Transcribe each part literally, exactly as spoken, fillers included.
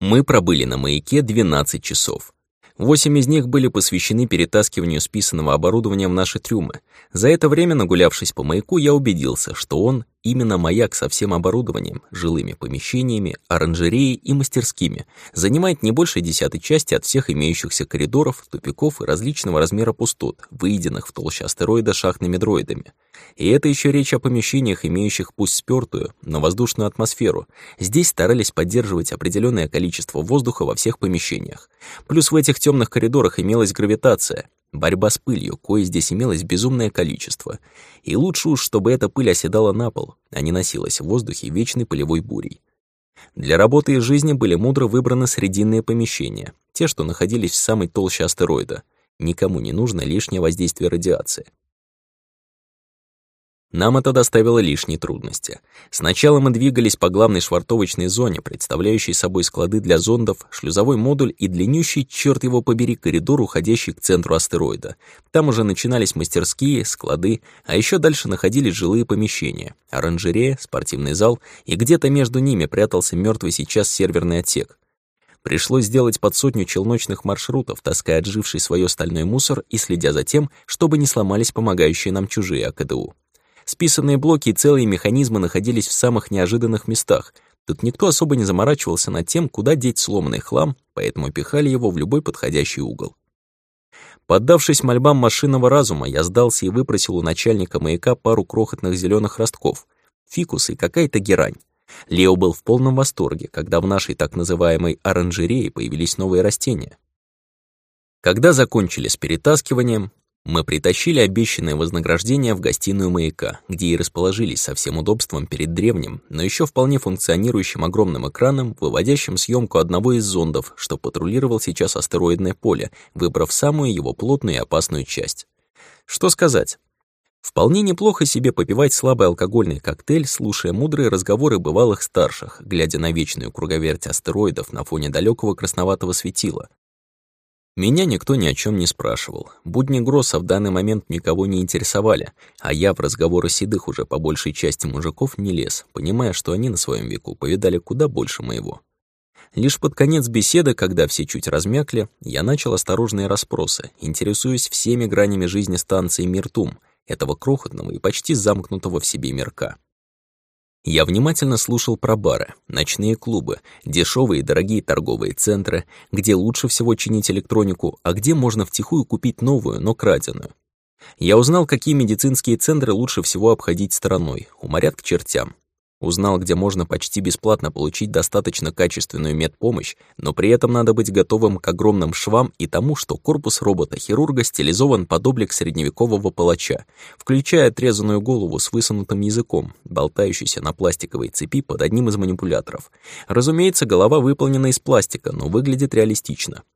Мы пробыли на маяке двенадцать часов. Восемь из них были посвящены перетаскиванию списанного оборудования в наши трюмы. За это время, нагулявшись по маяку, я убедился, что он именно маяк со всем оборудованием, жилыми помещениями, оранжереей и мастерскими, занимает не больше десятой части от всех имеющихся коридоров, тупиков и различного размера пустот, выеденных в толще астероида шахтными дроидами. И это еще речь о помещениях, имеющих пусть спёртую, но воздушную атмосферу. Здесь старались поддерживать определенное количество воздуха во всех помещениях. Плюс в этих темных коридорах имелась гравитация, борьба с пылью, кое здесь имелось безумное количество. И лучше уж, чтобы эта пыль оседала на пол, а не носилась в воздухе вечной пылевой бурей. Для работы и жизни были мудро выбраны срединные помещения, те, что находились в самой толще астероида. Никому не нужно лишнее воздействие радиации. Нам это доставило лишние трудности. Сначала мы двигались по главной швартовочной зоне, представляющей собой склады для зондов, шлюзовой модуль и длиннющий, черт его побери, коридор, уходящий к центру астероида. Там уже начинались мастерские, склады, а еще дальше находились жилые помещения, оранжерея, спортивный зал, и где-то между ними прятался мертвый сейчас серверный отсек. Пришлось сделать под сотню челночных маршрутов, таская отживший свое стальной мусор и следя за тем, чтобы не сломались помогающие нам чужие АКДУ. Списанные блоки и целые механизмы находились в самых неожиданных местах. Тут никто особо не заморачивался над тем, куда деть сломанный хлам, поэтому пихали его в любой подходящий угол. Поддавшись мольбам машинного разума, я сдался и выпросил у начальника маяка пару крохотных зеленых ростков, фикус и какая-то герань. Лео был в полном восторге, когда в нашей так называемой оранжерее появились новые растения. Когда закончили с перетаскиванием, мы притащили обещанное вознаграждение в гостиную маяка, где и расположились со всем удобством перед древним, но еще вполне функционирующим огромным экраном, выводящим съемку одного из зондов, что патрулировал сейчас астероидное поле, выбрав самую его плотную и опасную часть. Что сказать? Вполне неплохо себе попивать слабый алкогольный коктейль, слушая мудрые разговоры бывалых старших, глядя на вечную круговерть астероидов на фоне далекого красноватого светила. Меня никто ни о чем не спрашивал. Будни Гросса в данный момент никого не интересовали, а я в разговоры седых уже по большей части мужиков не лез, понимая, что они на своем веку повидали куда больше моего. Лишь под конец беседы, когда все чуть размякли, я начал осторожные расспросы, интересуясь всеми гранями жизни станции Миртум, этого крохотного и почти замкнутого в себе мирка. Я внимательно слушал про бары, ночные клубы, дешевые и дорогие торговые центры, где лучше всего чинить электронику, а где можно втихую купить новую, но краденую. Я узнал, какие медицинские центры лучше всего обходить стороной, уморят к чертям. Узнал, где можно почти бесплатно получить достаточно качественную медпомощь, но при этом надо быть готовым к огромным швам и тому, что корпус робота-хирурга стилизован под облик средневекового палача, включая отрезанную голову с высунутым языком, болтающуюся на пластиковой цепи под одним из манипуляторов. Разумеется, голова выполнена из пластика, но выглядит реалистично.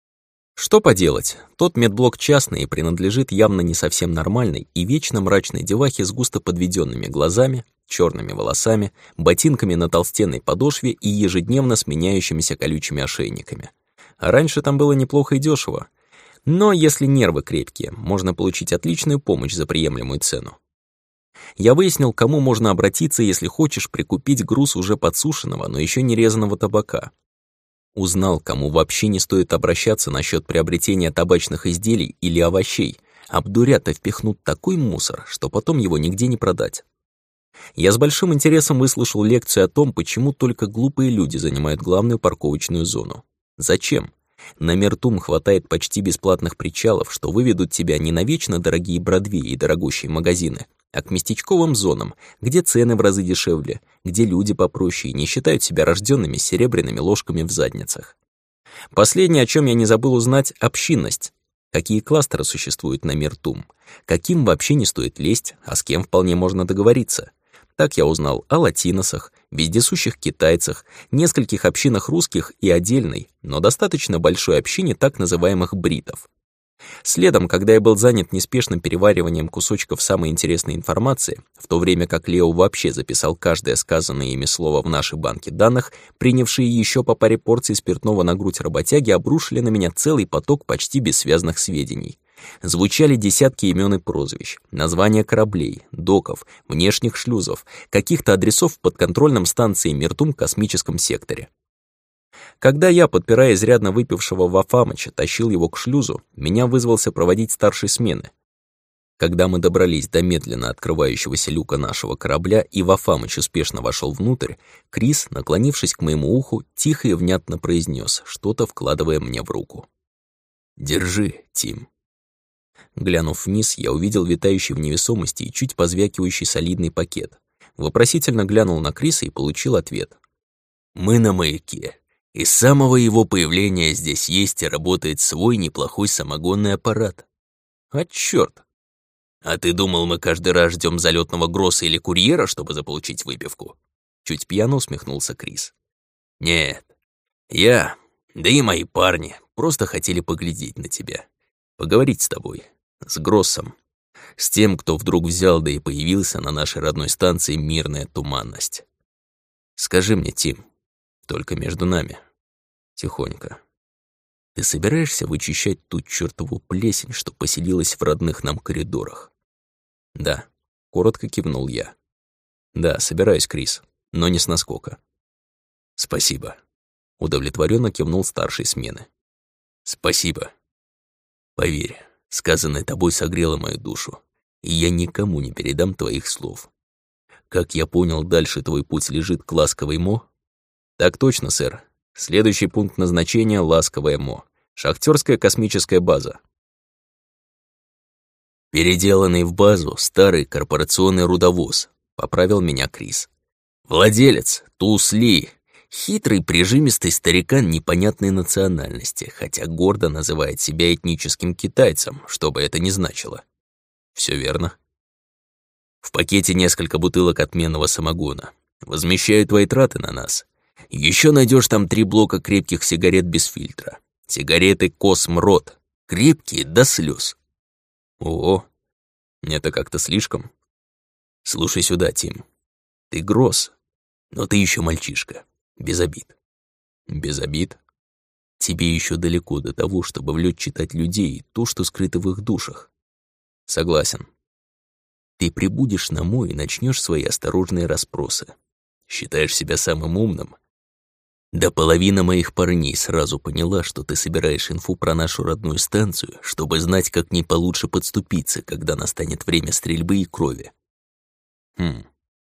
Что поделать, тот медблок частный и принадлежит явно не совсем нормальной и вечно мрачной девахе с густо подведенными глазами, черными волосами, ботинками на толстенной подошве и ежедневно сменяющимися колючими ошейниками. А раньше там было неплохо и дешево. Но если нервы крепкие, можно получить отличную помощь за приемлемую цену. Я выяснил, к кому можно обратиться, если хочешь прикупить груз уже подсушенного, но еще не резаного табака. Узнал, кому вообще не стоит обращаться насчет приобретения табачных изделий или овощей. Обдурят и впихнут такой мусор, что потом его нигде не продать. Я с большим интересом выслушал лекцию о том, почему только глупые люди занимают главную парковочную зону. Зачем? На Миртум хватает почти бесплатных причалов, что выведут тебя не на вечно дорогие Бродвеи и дорогущие магазины, а к местечковым зонам, где цены в разы дешевле, где люди попроще и не считают себя рожденными с серебряными ложками в задницах. Последнее, о чем я не забыл узнать — общинность. Какие кластеры существуют на Миртум? Каким вообще не стоит лезть, а с кем вполне можно договориться? Так я узнал о латиносах, вездесущих китайцах, нескольких общинах русских и отдельной, но достаточно большой общине так называемых бритов. Следом, когда я был занят неспешным перевариванием кусочков самой интересной информации, в то время как Лео вообще записал каждое сказанное ими слово в нашей банке данных, принявшие еще по паре порций спиртного на грудь работяги обрушили на меня целый поток почти бессвязных сведений. Звучали десятки имен и прозвищ, названия кораблей, доков, внешних шлюзов, каких-то адресов в подконтрольном станции Миртум космическом секторе. Когда я, подпирая изрядно выпившего Вафамыча, тащил его к шлюзу, меня вызвался проводить старший смены. Когда мы добрались до медленно открывающегося люка нашего корабля и Вафамыч успешно вошел внутрь, Крис, наклонившись к моему уху, тихо и внятно произнес, что-то вкладывая мне в руку. «Держи, Тим». Глянув вниз, я увидел витающий в невесомости и чуть позвякивающий солидный пакет. Вопросительно глянул на Криса и получил ответ. «Мы на маяке, и с самого его появления здесь есть и работает свой неплохой самогонный аппарат». «А чёрт! А ты думал, мы каждый раз ждём залётного Гросса или курьера, чтобы заполучить выпивку?» Чуть пьяно усмехнулся Крис. «Нет, я, да и мои парни, просто хотели поглядеть на тебя, поговорить с тобой, с Гроссом, с тем, кто вдруг взял да и появился на нашей родной станции «Мирная туманность». Скажи мне, Тим, только между нами, тихонько, ты собираешься вычищать ту чёртову плесень, что поселилась в родных нам коридорах?» «Да», — коротко кивнул я. «Да, собираюсь, Крис, но не с наскока». «Спасибо», — удовлетворенно кивнул старший смены. «Спасибо. Поверь, сказанное тобой согрело мою душу, и я никому не передам твоих слов. Как я понял, дальше твой путь лежит к Ласковой Мо?» «Так точно, сэр. Следующий пункт назначения — Ласковая Мо. Шахтёрская космическая база». «Переделанный в базу старый корпорационный рудовоз», — поправил меня Крис. «Владелец — Тус Ли, хитрый прижимистый старикан непонятной национальности, хотя гордо называет себя этническим китайцем, что бы это ни значило». «Всё верно». «В пакете несколько бутылок отменного самогона. Возмещаю твои траты на нас. Ещё найдёшь там три блока крепких сигарет без фильтра. Сигареты Космрот. Крепкие до слёз». «О, это как-то слишком. Слушай сюда, Тим. Ты Гросс, но ты ещё мальчишка, без обид». «Без обид? Тебе ещё далеко до того, чтобы в лёд читать людей и то, что скрыто в их душах». «Согласен. Ты прибудешь на Мо и начнёшь свои осторожные расспросы. Считаешь себя самым умным? Да половина моих парней сразу поняла, что ты собираешь инфу про нашу родную станцию, чтобы знать, как к ней получше подступиться, когда настанет время стрельбы и крови. Хм.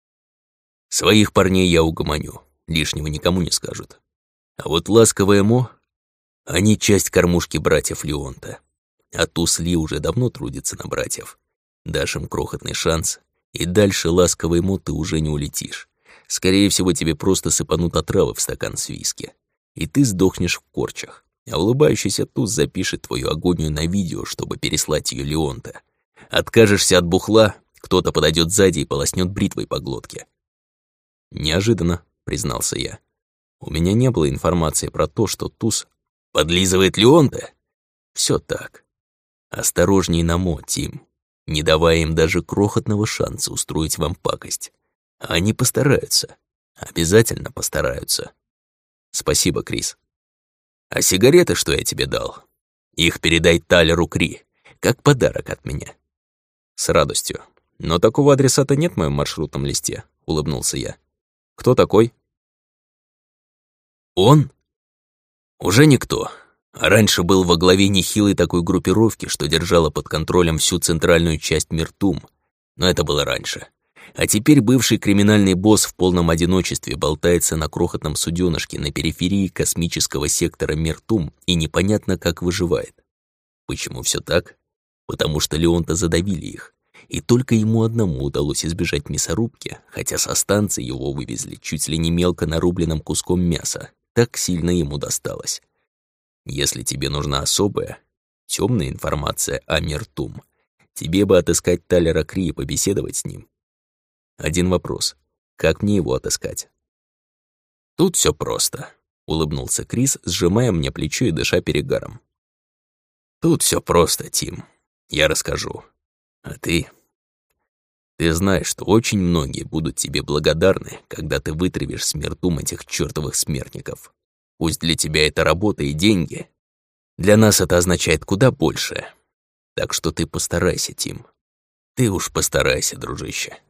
Своих парней я угомоню, лишнего никому не скажут. А вот Ласковая Мо, они часть кормушки братьев Леонта. А Тус Ли уже давно трудится на братьев. Дашь им крохотный шанс, и дальше Ласковой Мо ты уже не улетишь. Скорее всего, тебе просто сыпанут отравы в стакан с виски, и ты сдохнешь в корчах, а улыбающийся Туз запишет твою агонию на видео, чтобы переслать ее Леонта. Откажешься от бухла, кто-то подойдет сзади и полоснет бритвой по глотке. «Неожиданно», — признался я. «У меня не было информации про то, что Туз подлизывает Леонта». «Всё так. Осторожней на Мо, Тим, не давая им даже крохотного шанса устроить вам пакость. Они постараются. Обязательно постараются». «Спасибо, Крис. А сигареты, что я тебе дал, их передай Талеру Кри, как подарок от меня». «С радостью. Но такого адресата нет в моем маршрутном листе», — улыбнулся я. «Кто такой?» «Он? Уже никто. А раньше был во главе нехилой такой группировки, что держала под контролем всю центральную часть Миртум. Но это было раньше. А теперь бывший криминальный босс в полном одиночестве болтается на крохотном суденышке на периферии космического сектора Миртум и непонятно как выживает. Почему все так? Потому что Леонта задавили их, и только ему одному удалось избежать мясорубки, хотя со станции его вывезли чуть ли не мелко нарубленным куском мяса, так сильно ему досталось. Если тебе нужна особая, темная информация о Миртум, тебе бы отыскать Талера Кри и побеседовать с ним. Один вопрос. Как мне его отыскать? Тут все просто, улыбнулся Крис, сжимая мне плечо и дыша перегаром. Тут все просто, Тим. Я расскажу. А ты... Ты знаешь, что очень многие будут тебе благодарны, когда ты вытравишь с Миртум этих чертовых смертников. Пусть для тебя это работа и деньги. Для нас это означает куда больше. Так что ты постарайся, Тим. Ты уж постарайся, дружище.